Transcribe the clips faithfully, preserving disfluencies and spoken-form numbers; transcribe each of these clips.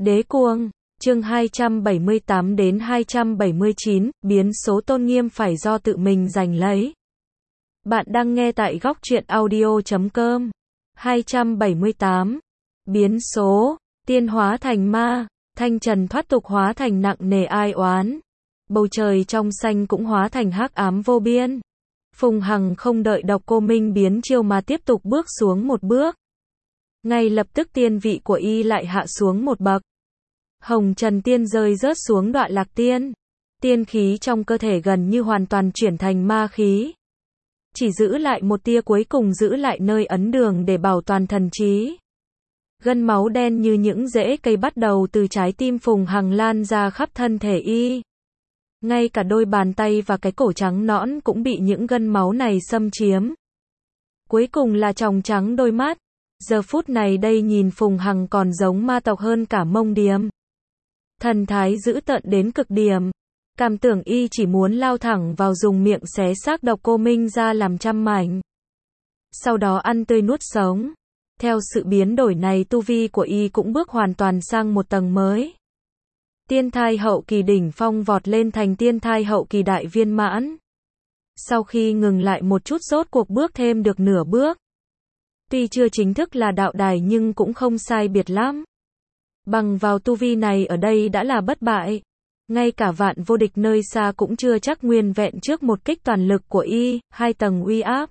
Đế cuồng, chương hai trăm bảy mươi tám đến hai trăm bảy mươi chín, biến số tôn nghiêm phải do tự mình giành lấy. Bạn đang nghe tại góc truyện audio chấm com. hai trăm bảy mươi tám. Biến số, tiên hóa thành ma, thanh trần thoát tục hóa thành nặng nề ai oán. Bầu trời trong xanh cũng hóa thành hắc ám vô biên. Phùng Hằng không đợi Độc Cô Minh biến chiêu mà tiếp tục bước xuống một bước. Ngay lập tức tiên vị của y lại hạ xuống một bậc. Hồng Trần Tiên rơi rớt xuống Đoạn Lạc Tiên. Tiên khí trong cơ thể gần như hoàn toàn chuyển thành ma khí. Chỉ giữ lại một tia cuối cùng giữ lại nơi ấn đường để bảo toàn thần trí. Gân máu đen như những rễ cây bắt đầu từ trái tim Phùng Hằng lan ra khắp thân thể y. Ngay cả đôi bàn tay và cái cổ trắng nõn cũng bị những gân máu này xâm chiếm. Cuối cùng là tròng trắng đôi mắt. Giờ phút này đây nhìn Phùng Hằng còn giống ma tộc hơn cả Mông Điềm. Thần thái dữ tợn đến cực điểm. Cảm tưởng y chỉ muốn lao thẳng vào dùng miệng xé xác Độc Cô Minh ra làm trăm mảnh. Sau đó ăn tươi nuốt sống. Theo sự biến đổi này tu vi của y cũng bước hoàn toàn sang một tầng mới. Tiên thai hậu kỳ đỉnh phong vọt lên thành tiên thai hậu kỳ đại viên mãn. Sau khi ngừng lại một chút rốt cuộc bước thêm được nửa bước. Tuy chưa chính thức là đạo đài nhưng cũng không sai biệt lắm. Bằng vào tu vi này ở đây đã là bất bại. Ngay cả Vạn Vô Địch nơi xa cũng chưa chắc nguyên vẹn trước một kích toàn lực của y, hai tầng uy áp.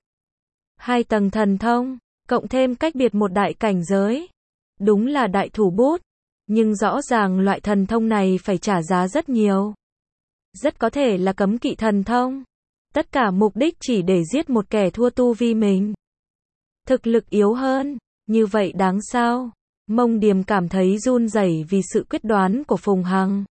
Hai tầng thần thông, cộng thêm cách biệt một đại cảnh giới. Đúng là đại thủ bút. Nhưng rõ ràng loại thần thông này phải trả giá rất nhiều. Rất có thể là cấm kỵ thần thông. Tất cả mục đích chỉ để giết một kẻ thua tu vi mình. Thực lực yếu hơn, như vậy đáng sao? Mông Điềm cảm thấy run rẩy vì sự quyết đoán của Phùng Hằng.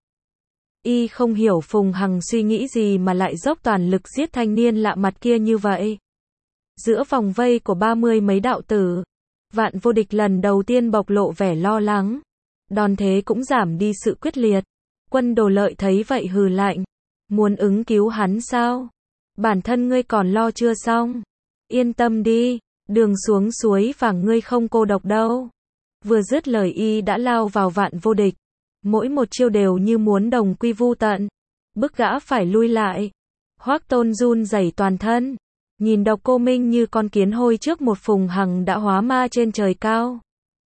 Y không hiểu Phùng Hằng suy nghĩ gì mà lại dốc toàn lực giết thanh niên lạ mặt kia như vậy. Giữa vòng vây của ba mươi mấy đạo tử, Vạn Vô Địch lần đầu tiên bộc lộ vẻ lo lắng. Đòn thế cũng giảm đi sự quyết liệt. Quân Đồ Lợi thấy vậy hừ lạnh. Muốn ứng cứu hắn sao? Bản thân ngươi còn lo chưa xong. Yên tâm đi, đường xuống suối vàng ngươi không cô độc đâu. Vừa dứt lời y đã lao vào Vạn Vô Địch. Mỗi một chiêu đều như muốn đồng quy vu tận. Bức gã phải lui lại. Hoắc Tôn run rẩy toàn thân. Nhìn Độc Cô Minh như con kiến hôi trước một Phùng Hằng đã hóa ma trên trời cao.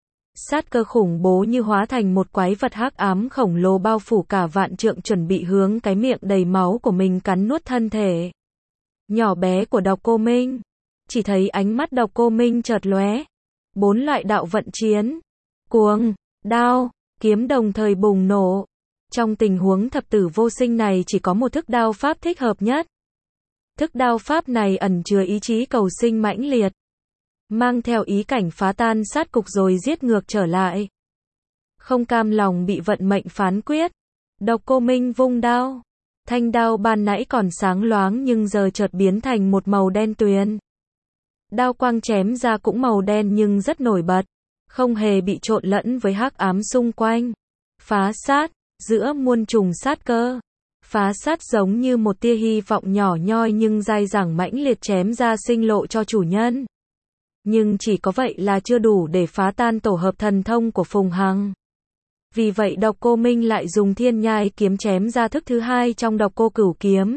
Sát cơ khủng bố như hóa thành một quái vật hắc ám khổng lồ bao phủ cả vạn trượng chuẩn bị hướng cái miệng đầy máu của mình cắn nuốt thân thể nhỏ bé của Độc Cô Minh. Chỉ thấy ánh mắt Độc Cô Minh chợt lóe. Bốn loại đạo vận chiến. Cuồng, đao, kiếm đồng thời bùng nổ. Trong tình huống thập tử vô sinh này chỉ có một thức đao pháp thích hợp nhất. Thức đao pháp này ẩn chứa ý chí cầu sinh mãnh liệt. Mang theo ý cảnh phá tan sát cục rồi giết ngược trở lại. Không cam lòng bị vận mệnh phán quyết. Độc Cô Minh vung đao. Thanh đao ban nãy còn sáng loáng nhưng giờ chợt biến thành một màu đen tuyền. Đao quang chém ra cũng màu đen nhưng rất nổi bật. Không hề bị trộn lẫn với hắc ám xung quanh. Phá sát, giữa muôn trùng sát cơ. Phá sát giống như một tia hy vọng nhỏ nhoi nhưng dai dẳng mãnh liệt chém ra sinh lộ cho chủ nhân. Nhưng chỉ có vậy là chưa đủ để phá tan tổ hợp thần thông của Phùng Hằng. Vì vậy Độc Cô Minh lại dùng Thiên Nhai kiếm chém ra thức thứ hai trong Độc Cô Cửu kiếm.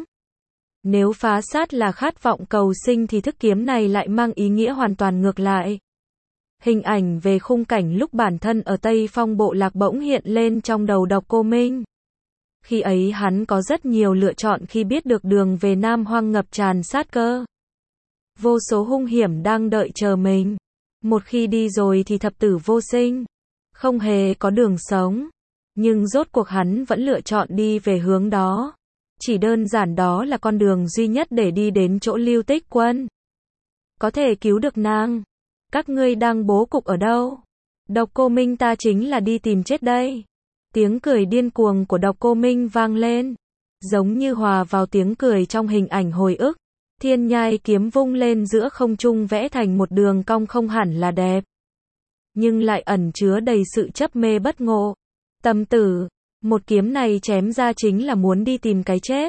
Nếu phá sát là khát vọng cầu sinh thì thức kiếm này lại mang ý nghĩa hoàn toàn ngược lại. Hình ảnh về khung cảnh lúc bản thân ở Tây Phong Bộ Lạc bỗng hiện lên trong đầu Độc Cô Minh. Khi ấy hắn có rất nhiều lựa chọn khi biết được đường về Nam Hoang ngập tràn sát cơ. Vô số hung hiểm đang đợi chờ mình. Một khi đi rồi thì thập tử vô sinh. Không hề có đường sống. Nhưng rốt cuộc hắn vẫn lựa chọn đi về hướng đó. Chỉ đơn giản đó là con đường duy nhất để đi đến chỗ Lưu Tích Quân. Có thể cứu được nàng. Các ngươi đang bố cục ở đâu? Độc Cô Minh ta chính là đi tìm chết đây. Tiếng cười điên cuồng của Độc Cô Minh vang lên. Giống như hòa vào tiếng cười trong hình ảnh hồi ức. Thiên Nhai kiếm vung lên giữa không trung vẽ thành một đường cong không hẳn là đẹp. Nhưng lại ẩn chứa đầy sự chấp mê bất ngộ. Tâm tử, một kiếm này chém ra chính là muốn đi tìm cái chết.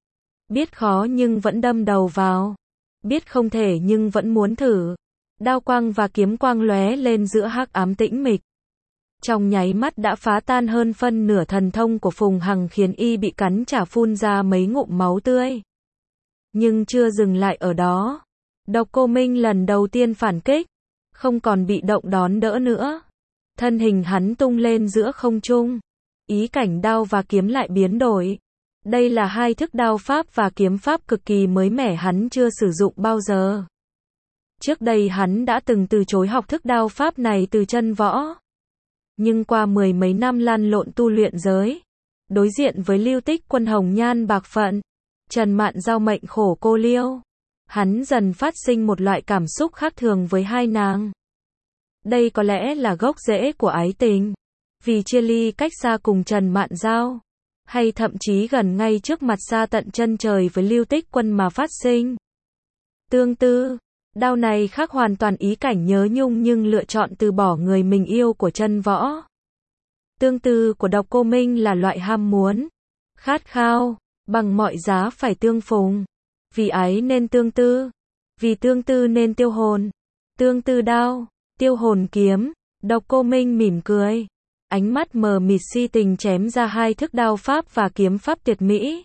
Biết khó nhưng vẫn đâm đầu vào. Biết không thể nhưng vẫn muốn thử. Đao quang và kiếm quang lóe lên giữa hắc ám tĩnh mịch. trong nháy mắt đã phá tan hơn phân nửa thần thông của Phùng Hằng, khiến y bị cắn trả phun ra mấy ngụm máu tươi. Nhưng chưa dừng lại ở đó. Độc Cô Minh lần đầu tiên phản kích, không còn bị động đón đỡ nữa. Thân hình hắn tung lên giữa không trung. Ý cảnh đao và kiếm lại biến đổi. Đây là hai thức đao pháp và kiếm pháp cực kỳ mới mẻ, hắn chưa sử dụng bao giờ. Trước đây hắn đã từng từ chối học thức đao pháp này từ Chân Võ. Nhưng qua mười mấy năm lăn lộn tu luyện giới, đối diện với Lưu Tích Quân hồng nhan bạc phận, Trần Mạn Giao mệnh khổ cô liêu, hắn dần phát sinh một loại cảm xúc khác thường với hai nàng. Đây có lẽ là gốc rễ của ái tình, vì chia ly cách xa cùng Trần Mạn Giao, hay thậm chí gần ngay trước mặt xa tận chân trời với Lưu Tích Quân mà phát sinh. Tương tư, đao này khác hoàn toàn ý cảnh nhớ nhung nhưng lựa chọn từ bỏ người mình yêu của Chân Võ. Tương tư của Độc Cô Minh là loại ham muốn, khát khao, bằng mọi giá phải tương phùng. Vì ái nên tương tư, vì tương tư nên tiêu hồn. Tương tư đao, tiêu hồn kiếm. Độc Cô Minh mỉm cười, ánh mắt mờ mịt si tình chém ra hai thức đao pháp và kiếm pháp tuyệt mỹ.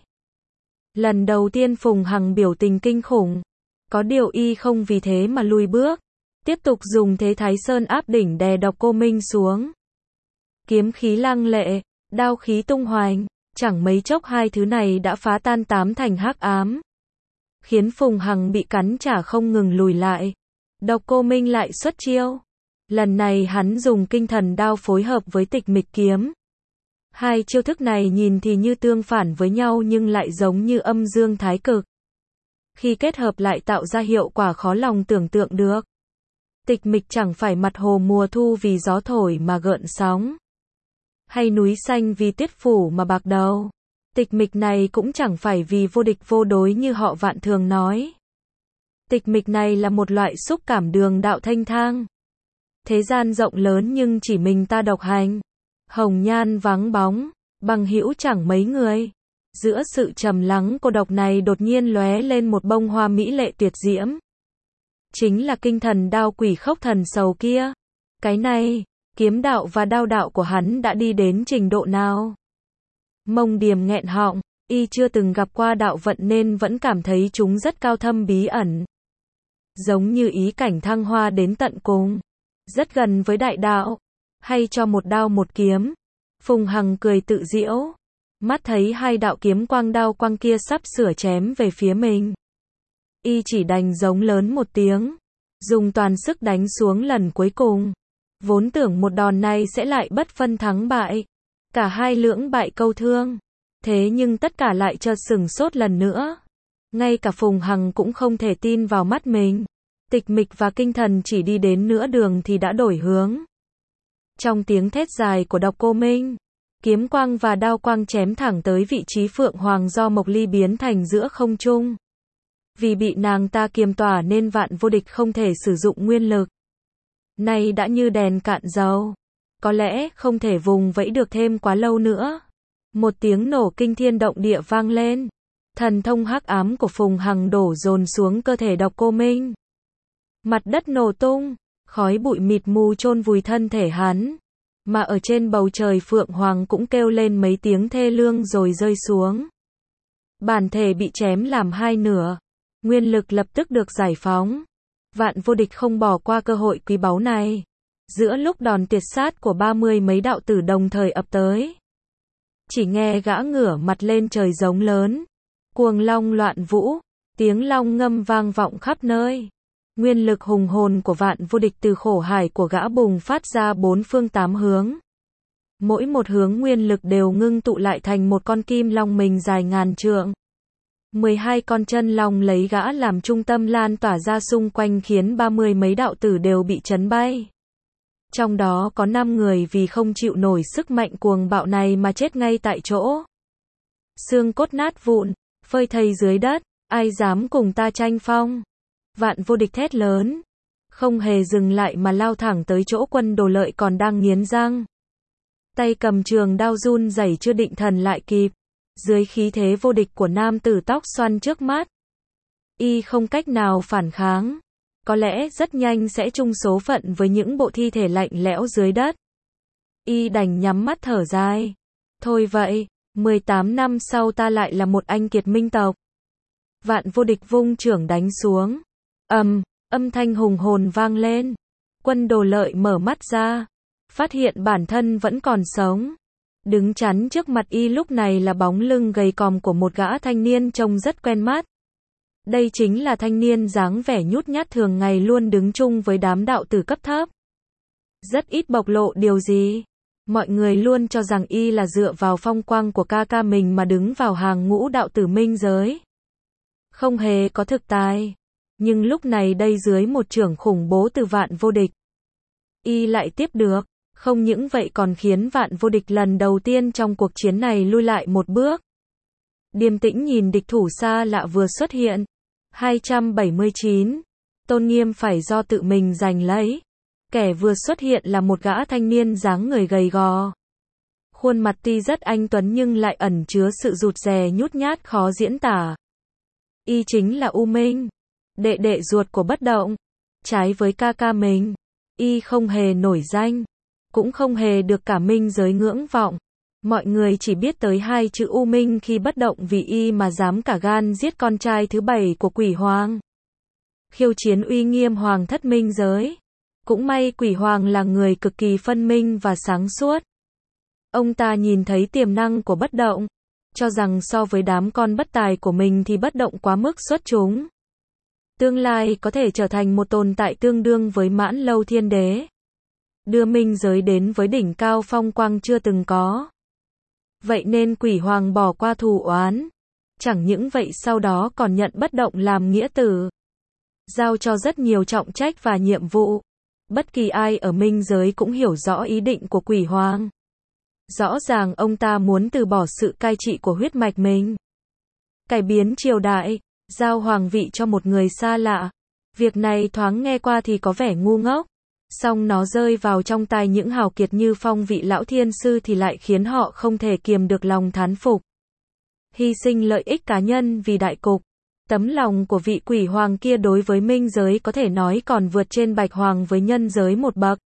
Lần đầu tiên Phùng Hằng biểu tình kinh khủng, có điều y không vì thế mà lùi bước, tiếp tục dùng thế Thái Sơn áp đỉnh đè Độc Cô Minh xuống. Kiếm khí lăng lệ, đao khí tung hoành, chẳng mấy chốc hai thứ này đã phá tan tám thành hắc ám, khiến Phùng Hằng bị cắn trả không ngừng lùi lại. Độc Cô Minh lại xuất chiêu. Lần này hắn dùng kinh thần đao phối hợp với tịch mịch kiếm. Hai chiêu thức này nhìn thì như tương phản với nhau nhưng lại giống như âm dương thái cực. Khi kết hợp lại tạo ra hiệu quả khó lòng tưởng tượng được. Tịch mịch chẳng phải mặt hồ mùa thu vì gió thổi mà gợn sóng, hay núi xanh vì tuyết phủ mà bạc đầu. Tịch mịch này cũng chẳng phải vì vô địch vô đối như họ Vạn thường nói. Tịch mịch này là một loại xúc cảm đường đạo thanh thang. Thế gian rộng lớn nhưng chỉ mình ta độc hành. Hồng nhan vắng bóng, bằng hữu chẳng mấy người. Giữa sự trầm lắng cô độc này đột nhiên lóe lên một bông hoa mỹ lệ tuyệt diễm. Chính là kinh thần đao quỷ khốc thần sầu kia. Cái này, kiếm đạo và đao đạo của hắn đã đi đến trình độ nào? Mông Điềm nghẹn họng, y chưa từng gặp qua đạo vận nên vẫn cảm thấy chúng rất cao thâm bí ẩn. Giống như ý cảnh thăng hoa đến tận cùng, rất gần với đại đạo, hay cho một đao một kiếm. Phùng Hằng cười tự giễu, mắt thấy hai đạo kiếm quang đao quang kia sắp sửa chém về phía mình. Y chỉ đành giống lớn một tiếng, dùng toàn sức đánh xuống lần cuối cùng. Vốn tưởng một đòn này sẽ lại bất phân thắng bại, cả hai lưỡng bại câu thương. Thế nhưng tất cả lại chợt sửng sốt lần nữa. Ngay cả Phùng Hằng cũng không thể tin vào mắt mình. Tịch mịch và kinh thần chỉ đi đến nửa đường thì đã đổi hướng. Trong tiếng thét dài của Độc Cô Minh, kiếm quang và đao quang chém thẳng tới vị trí Phượng Hoàng do Mộc Ly biến thành giữa không trung. Vì bị nàng ta kiềm tỏa nên Vạn Vô Địch không thể sử dụng nguyên lực. Nay đã như đèn cạn dầu, có lẽ không thể vùng vẫy được thêm quá lâu nữa. Một tiếng nổ kinh thiên động địa vang lên. Thần thông hắc ám của Phùng Hằng đổ dồn xuống cơ thể Độc Cô Minh. Mặt đất nổ tung, khói bụi mịt mù chôn vùi thân thể hắn. Mà ở trên bầu trời Phượng Hoàng cũng kêu lên mấy tiếng thê lương rồi rơi xuống. Bản thể bị chém làm hai nửa, nguyên lực lập tức được giải phóng. Vạn Vô Địch không bỏ qua cơ hội quý báu này. Giữa lúc đòn tuyệt sát của ba mươi mấy đạo tử đồng thời ập tới, chỉ nghe gã ngửa mặt lên trời giống lớn, cuồng long loạn vũ, tiếng long ngâm vang vọng khắp nơi. Nguyên lực hùng hồn của Vạn Vô Địch từ khổ hải của gã bùng phát ra bốn phương tám hướng. Mỗi một hướng nguyên lực đều ngưng tụ lại thành một con kim long mình dài ngàn trượng. mười hai con chân long lấy gã làm trung tâm lan tỏa ra xung quanh khiến ba mươi mấy đạo tử đều bị chấn bay. Trong đó có năm người vì không chịu nổi sức mạnh cuồng bạo này mà chết ngay tại chỗ. Xương cốt nát vụn, phơi thây dưới đất, ai dám cùng ta tranh phong? Vạn Vô Địch thét lớn, không hề dừng lại mà lao thẳng tới chỗ Quân Đồ Lợi còn đang nghiến răng. Tay cầm trường đao run rẩy chưa định thần lại kịp. Dưới khí thế vô địch của nam tử tóc xoăn trước mắt, y không cách nào phản kháng. Có lẽ rất nhanh sẽ chung số phận với những bộ thi thể lạnh lẽo dưới đất. Y đành nhắm mắt thở dài. Thôi vậy, mười tám năm sau ta lại là một anh kiệt minh tộc. Vạn Vô Địch vung chưởng đánh xuống. Ầm, âm thanh hùng hồn vang lên. Quân Đồ Lợi mở mắt ra, phát hiện bản thân vẫn còn sống. Đứng chắn trước mặt y lúc này là bóng lưng gầy còm của một gã thanh niên trông rất quen mắt. Đây chính là thanh niên dáng vẻ nhút nhát thường ngày luôn đứng chung với đám đạo tử cấp thấp. Rất ít bộc lộ điều gì. Mọi người luôn cho rằng y là dựa vào phong quang của ca ca mình mà đứng vào hàng ngũ đạo tử minh giới. Không hề có thực tài. Nhưng lúc này đây dưới một chưởng khủng bố từ Vạn Vô Địch, y lại tiếp được. Không những vậy còn khiến Vạn Vô Địch lần đầu tiên trong cuộc chiến này lui lại một bước. Điềm tĩnh nhìn địch thủ xa lạ vừa xuất hiện. hai trăm bảy mươi chín. Tôn nghiêm phải do tự mình giành lấy. Kẻ vừa xuất hiện là một gã thanh niên dáng người gầy gò. Khuôn mặt tuy rất anh tuấn nhưng lại ẩn chứa sự rụt rè nhút nhát khó diễn tả. Y chính là U Minh, đệ đệ ruột của Bất Động. Trái với ca ca mình, y không hề nổi danh, cũng không hề được cả minh giới ngưỡng vọng. Mọi người chỉ biết tới hai chữ U Minh khi Bất Động vì y mà dám cả gan giết con trai thứ bảy của Quỷ Hoàng, khiêu chiến uy nghiêm hoàng thất minh giới. Cũng may Quỷ Hoàng là người cực kỳ phân minh và sáng suốt. Ông ta nhìn thấy tiềm năng của Bất Động, cho rằng so với đám con bất tài của mình thì Bất Động quá mức xuất chúng. Tương lai có thể trở thành một tồn tại tương đương với Mãn Lâu Thiên Đế, đưa minh giới đến với đỉnh cao phong quang chưa từng có. Vậy nên Quỷ Hoàng bỏ qua thù oán. Chẳng những vậy sau đó còn nhận Bất Động làm nghĩa tử, giao cho rất nhiều trọng trách và nhiệm vụ. Bất kỳ ai ở minh giới cũng hiểu rõ ý định của Quỷ Hoàng. Rõ ràng ông ta muốn từ bỏ sự cai trị của huyết mạch mình, cải biến triều đại, giao hoàng vị cho một người xa lạ. Việc này thoáng nghe qua thì có vẻ ngu ngốc, song nó rơi vào trong tai những hào kiệt như Phong vị lão thiên sư thì lại khiến họ không thể kiềm được lòng thán phục. Hy sinh lợi ích cá nhân vì đại cục. Tấm lòng của vị Quỷ Hoàng kia đối với minh giới có thể nói còn vượt trên Bạch Hoàng với nhân giới một bậc.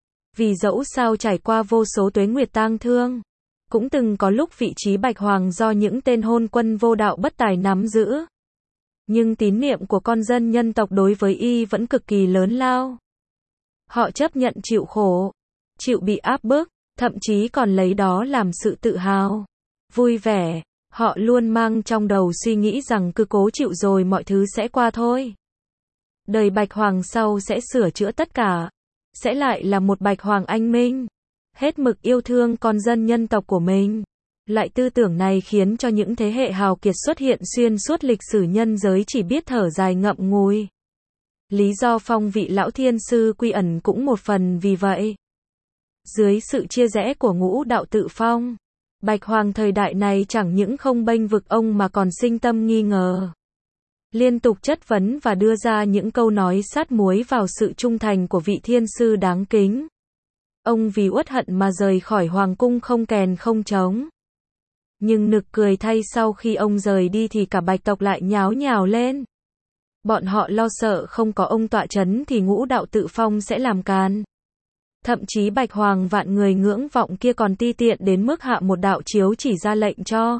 Vì dẫu sao trải qua vô số tuế nguyệt tang thương, cũng từng có lúc vị trí Bạch Hoàng do những tên hôn quân vô đạo bất tài nắm giữ. Nhưng tín niệm của con dân nhân tộc đối với y vẫn cực kỳ lớn lao. Họ chấp nhận chịu khổ, chịu bị áp bức, thậm chí còn lấy đó làm sự tự hào, vui vẻ. Họ luôn mang trong đầu suy nghĩ rằng cứ cố chịu rồi mọi thứ sẽ qua thôi. Đời Bạch Hoàng sau sẽ sửa chữa tất cả, sẽ lại là một Bạch Hoàng anh minh, hết mực yêu thương con dân nhân tộc của mình. Loại tư tưởng này khiến cho những thế hệ hào kiệt xuất hiện xuyên suốt lịch sử nhân giới chỉ biết thở dài ngậm ngùi. Lý do Phong vị lão thiên sư quy ẩn cũng một phần vì vậy. Dưới sự chia rẽ của ngũ đạo tự phong, Bạch Hoàng thời đại này chẳng những không bênh vực ông mà còn sinh tâm nghi ngờ. Liên tục chất vấn và đưa ra những câu nói sát muối vào sự trung thành của vị thiên sư đáng kính. Ông vì uất hận mà rời khỏi hoàng cung không kèn không trống. Nhưng nực cười thay sau khi ông rời đi thì cả Bạch tộc lại nháo nhào lên. Bọn họ lo sợ không có ông tọa chấn thì ngũ đạo tự phong sẽ làm càn. Thậm chí Bạch Hoàng vạn người ngưỡng vọng kia còn ti tiện đến mức hạ một đạo chiếu chỉ ra lệnh cho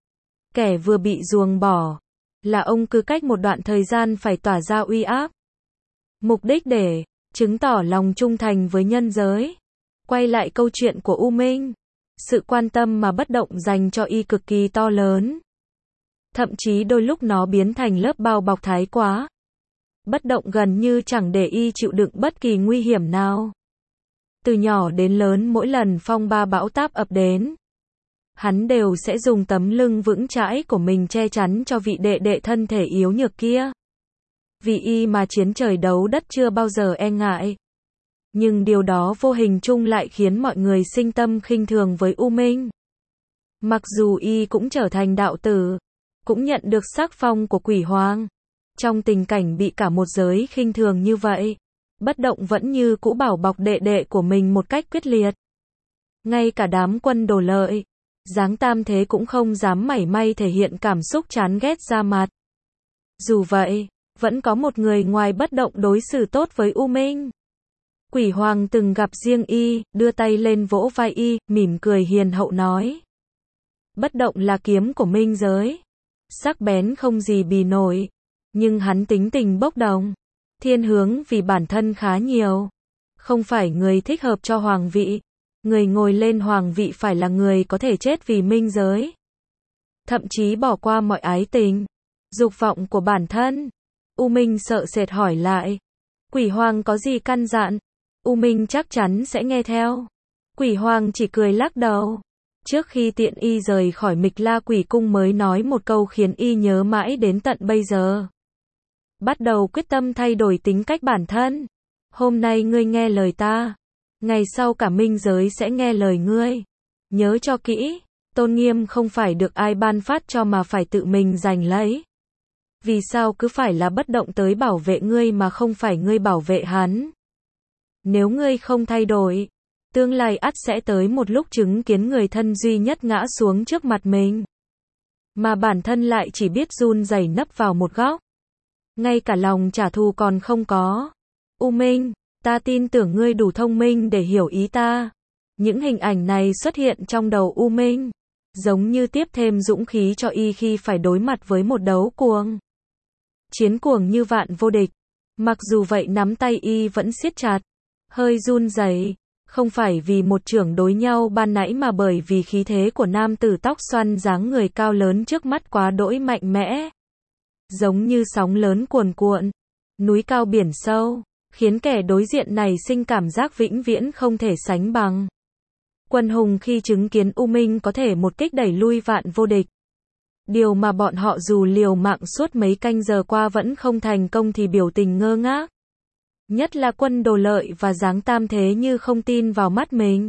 kẻ vừa bị ruồng bỏ là ông cứ cách một đoạn thời gian phải tỏa ra uy áp. Mục đích để chứng tỏ lòng trung thành với nhân giới. Quay lại câu chuyện của U Minh, sự quan tâm mà Bất Động dành cho y cực kỳ to lớn. Thậm chí đôi lúc nó biến thành lớp bao bọc thái quá. Bất Động gần như chẳng để y chịu đựng bất kỳ nguy hiểm nào. Từ nhỏ đến lớn mỗi lần phong ba bão táp ập đến, hắn đều sẽ dùng tấm lưng vững chãi của mình che chắn cho vị đệ đệ thân thể yếu nhược kia. Vì y mà chiến trời đấu đất chưa bao giờ e ngại. Nhưng điều đó vô hình chung lại khiến mọi người sinh tâm khinh thường với U Minh. Mặc dù y cũng trở thành đạo tử, cũng nhận được sắc phong của Quỷ Hoàng. Trong tình cảnh bị cả một giới khinh thường như vậy, Bất Động vẫn như cũ bảo bọc đệ đệ của mình một cách quyết liệt. Ngay cả đám Quân Đồ Lợi, Giáng Tam Thế cũng không dám mảy may thể hiện cảm xúc chán ghét ra mặt. Dù vậy, vẫn có một người ngoài Bất Động đối xử tốt với U Minh. Quỷ hoàng từng gặp riêng y, đưa tay lên vỗ vai y, mỉm cười hiền hậu nói. Bất động là kiếm của minh giới. Sắc bén không gì bì nổi. Nhưng hắn tính tình bốc đồng. Thiên hướng vì bản thân khá nhiều. Không phải người thích hợp cho hoàng vị. Người ngồi lên hoàng vị phải là người có thể chết vì minh giới. Thậm chí bỏ qua mọi ái tình, dục vọng của bản thân. U Minh sợ sệt hỏi lại. Quỷ hoàng có gì căn dặn? U Minh chắc chắn sẽ nghe theo. Quỷ hoàng chỉ cười lắc đầu. Trước khi tiện y rời khỏi Mịch La Quỷ Cung mới nói một câu khiến y nhớ mãi đến tận bây giờ. Bắt đầu quyết tâm thay đổi tính cách bản thân. Hôm nay ngươi nghe lời ta. Ngày sau cả minh giới sẽ nghe lời ngươi. Nhớ cho kỹ, tôn nghiêm không phải được ai ban phát cho mà phải tự mình giành lấy. Vì sao cứ phải là bất động tới bảo vệ ngươi mà không phải ngươi bảo vệ hắn? Nếu ngươi không thay đổi, tương lai ắt sẽ tới một lúc chứng kiến người thân duy nhất ngã xuống trước mặt mình. Mà bản thân lại chỉ biết run rẩy nấp vào một góc. Ngay cả lòng trả thù còn không có. U Minh, ta tin tưởng ngươi đủ thông minh để hiểu ý ta. Những hình ảnh này xuất hiện trong đầu U Minh, giống như tiếp thêm dũng khí cho y khi phải đối mặt với một đấu cuồng. Chiến cuồng như vạn vô địch. Mặc dù vậy nắm tay y vẫn siết chặt, hơi run rẩy, không phải vì một chưởng đối nhau ban nãy mà bởi vì khí thế của nam tử tóc xoăn dáng người cao lớn trước mắt quá đỗi mạnh mẽ. Giống như sóng lớn cuồn cuộn, núi cao biển sâu, khiến kẻ đối diện này sinh cảm giác vĩnh viễn không thể sánh bằng. Quân hùng khi chứng kiến U Minh có thể một kích đẩy lui vạn vô địch. Điều mà bọn họ dù liều mạng suốt mấy canh giờ qua vẫn không thành công thì biểu tình ngơ ngác. Nhất là Quân Đồ Lợi và Giáng Tam thế như không tin vào mắt mình.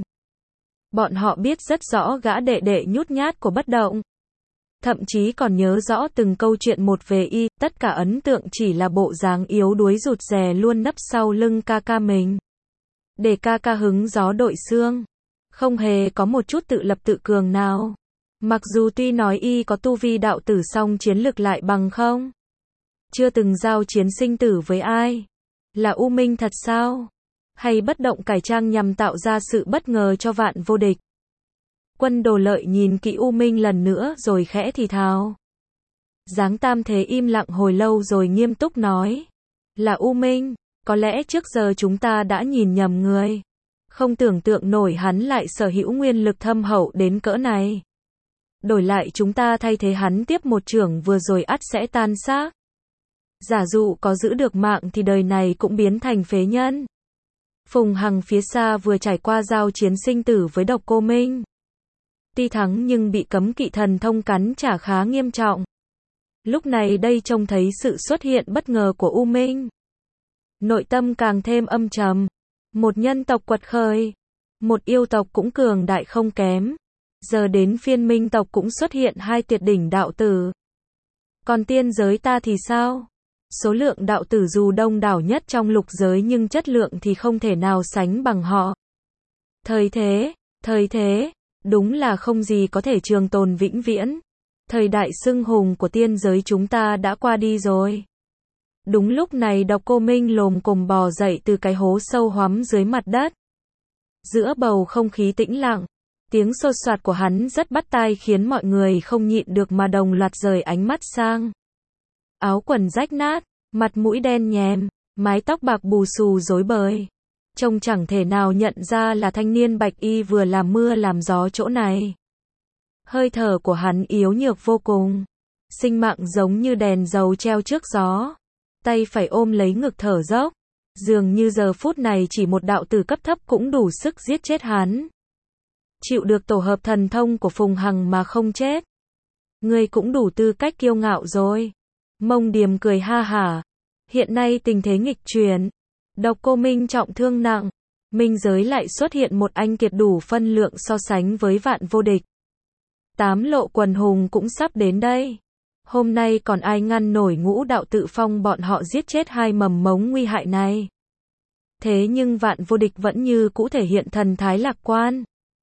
Bọn họ biết rất rõ gã đệ đệ nhút nhát của bất động. Thậm chí còn nhớ rõ từng câu chuyện một về y, tất cả ấn tượng chỉ là bộ dáng yếu đuối rụt rè luôn nấp sau lưng ca ca mình. Để ca ca hứng gió đội xương. Không hề có một chút tự lập tự cường nào. Mặc dù tuy nói y có tu vi đạo tử song chiến lực lại bằng không. Chưa từng giao chiến sinh tử với ai. Là U Minh thật sao? Hay bất động cải trang nhằm tạo ra sự bất ngờ cho vạn vô địch? Quân Đồ Lợi nhìn kỹ U Minh lần nữa rồi khẽ thì thào. Giáng Tam thế im lặng hồi lâu rồi nghiêm túc nói. Là U Minh, có lẽ trước giờ chúng ta đã nhìn nhầm người. Không tưởng tượng nổi hắn lại sở hữu nguyên lực thâm hậu đến cỡ này. Đổi lại chúng ta thay thế hắn tiếp một chưởng vừa rồi ắt sẽ tan xác. Giả dụ có giữ được mạng thì đời này cũng biến thành phế nhân. Phùng Hằng phía xa vừa trải qua giao chiến sinh tử với Độc Cô Minh. Tuy thắng nhưng bị cấm kỵ thần thông cắn trả khá nghiêm trọng. Lúc này đây trông thấy sự xuất hiện bất ngờ của U Minh. Nội tâm càng thêm âm trầm. Một nhân tộc quật khởi. Một yêu tộc cũng cường đại không kém. Giờ đến phiên minh tộc cũng xuất hiện hai tuyệt đỉnh đạo tử. Còn tiên giới ta thì sao? Số lượng đạo tử dù đông đảo nhất trong lục giới nhưng chất lượng thì không thể nào sánh bằng họ. Thời thế, thời thế, đúng là không gì có thể trường tồn vĩnh viễn. Thời đại xưng hùng của tiên giới chúng ta đã qua đi rồi. Đúng lúc này Độc Cô Minh lồm cồm bò dậy từ cái hố sâu hoắm dưới mặt đất. Giữa bầu không khí tĩnh lặng, tiếng xô xoạt của hắn rất bắt tai khiến mọi người không nhịn được mà đồng loạt rời ánh mắt sang. Áo quần rách nát, mặt mũi đen nhèm, mái tóc bạc bù xù rối bời. Trông chẳng thể nào nhận ra là thanh niên bạch y vừa làm mưa làm gió chỗ này. Hơi thở của hắn yếu nhược vô cùng. Sinh mạng giống như đèn dầu treo trước gió. Tay phải ôm lấy ngực thở dốc. Dường như giờ phút này chỉ một đạo tử cấp thấp cũng đủ sức giết chết hắn. Chịu được tổ hợp thần thông của Phùng Hằng mà không chết. Ngươi cũng đủ tư cách kiêu ngạo rồi. Mông Điềm cười ha hả. Hiện nay tình thế nghịch chuyển. Độc Cô Minh trọng thương nặng. Minh giới lại xuất hiện một anh kiệt đủ phân lượng so sánh với vạn vô địch. Tám lộ quần hùng cũng sắp đến đây. Hôm nay còn ai ngăn nổi ngũ đạo tự phong bọn họ giết chết hai mầm mống nguy hại này. Thế nhưng vạn vô địch vẫn như cũ thể hiện thần thái lạc quan.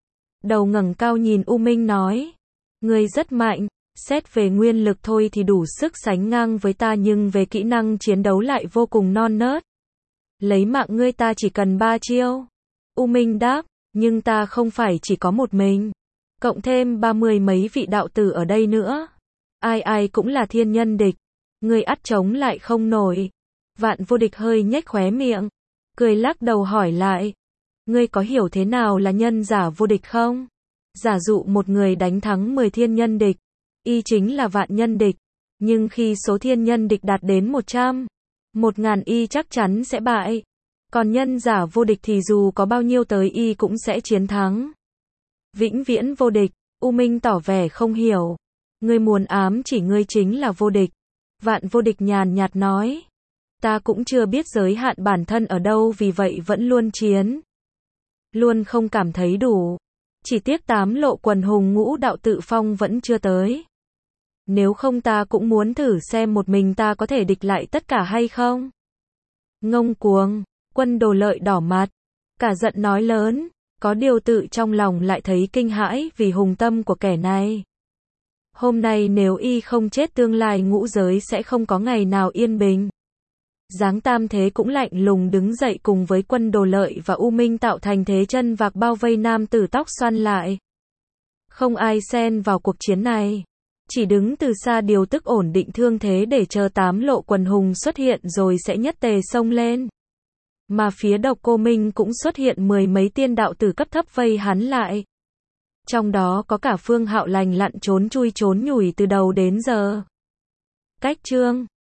Đầu ngẩng cao nhìn U Minh nói. Ngươi rất mạnh, xét về nguyên lực thôi thì đủ sức sánh ngang với ta nhưng về kỹ năng chiến đấu lại vô cùng non nớt. Lấy mạng ngươi ta chỉ cần ba chiêu. U Minh đáp, nhưng ta không phải chỉ có một mình. Cộng thêm ba mươi mấy vị đạo tử ở đây nữa. Ai ai cũng là thiên nhân địch. Ngươi ắt chống lại không nổi. Vạn Vô Địch hơi nhếch khóe miệng. Cười lắc đầu hỏi lại. Ngươi có hiểu thế nào là nhân giả vô địch không? Giả dụ một người đánh thắng mười thiên nhân địch. Y chính là vạn nhân địch. Nhưng khi số thiên nhân địch đạt đến một trăm, một ngàn y chắc chắn sẽ bại. Còn nhân giả vô địch thì dù có bao nhiêu tới y cũng sẽ chiến thắng. Vĩnh viễn vô địch. U Minh tỏ vẻ không hiểu. Ngươi muốn ám chỉ ngươi chính là vô địch. Vạn Vô Địch nhàn nhạt nói. Ta cũng chưa biết giới hạn bản thân ở đâu vì vậy vẫn luôn chiến. Luôn không cảm thấy đủ. Chỉ tiếc tám lộ quần hùng ngũ đạo tự phong vẫn chưa tới. Nếu không ta cũng muốn thử xem một mình ta có thể địch lại tất cả hay không. Ngông cuồng. Quân Đồ Lợi đỏ mặt. Cả giận nói lớn. Có điều tự trong lòng lại thấy kinh hãi vì hùng tâm của kẻ này. Hôm nay nếu y không chết tương lai ngũ giới sẽ không có ngày nào yên bình. Giáng Tam Thế cũng lạnh lùng đứng dậy cùng với Quân Đồ Lợi và U Minh tạo thành thế chân vạc bao vây nam tử tóc xoăn lại. Không ai xen vào cuộc chiến này. Chỉ đứng từ xa điều tức ổn định thương thế để chờ tám lộ quần hùng xuất hiện rồi sẽ nhất tề xông lên. Mà phía Độc Cô Minh cũng xuất hiện mười mấy tiên đạo tử cấp thấp vây hắn lại. Trong đó có cả Phương Hạo lành lặn trốn chui trốn nhủi từ đầu đến giờ. Cách chương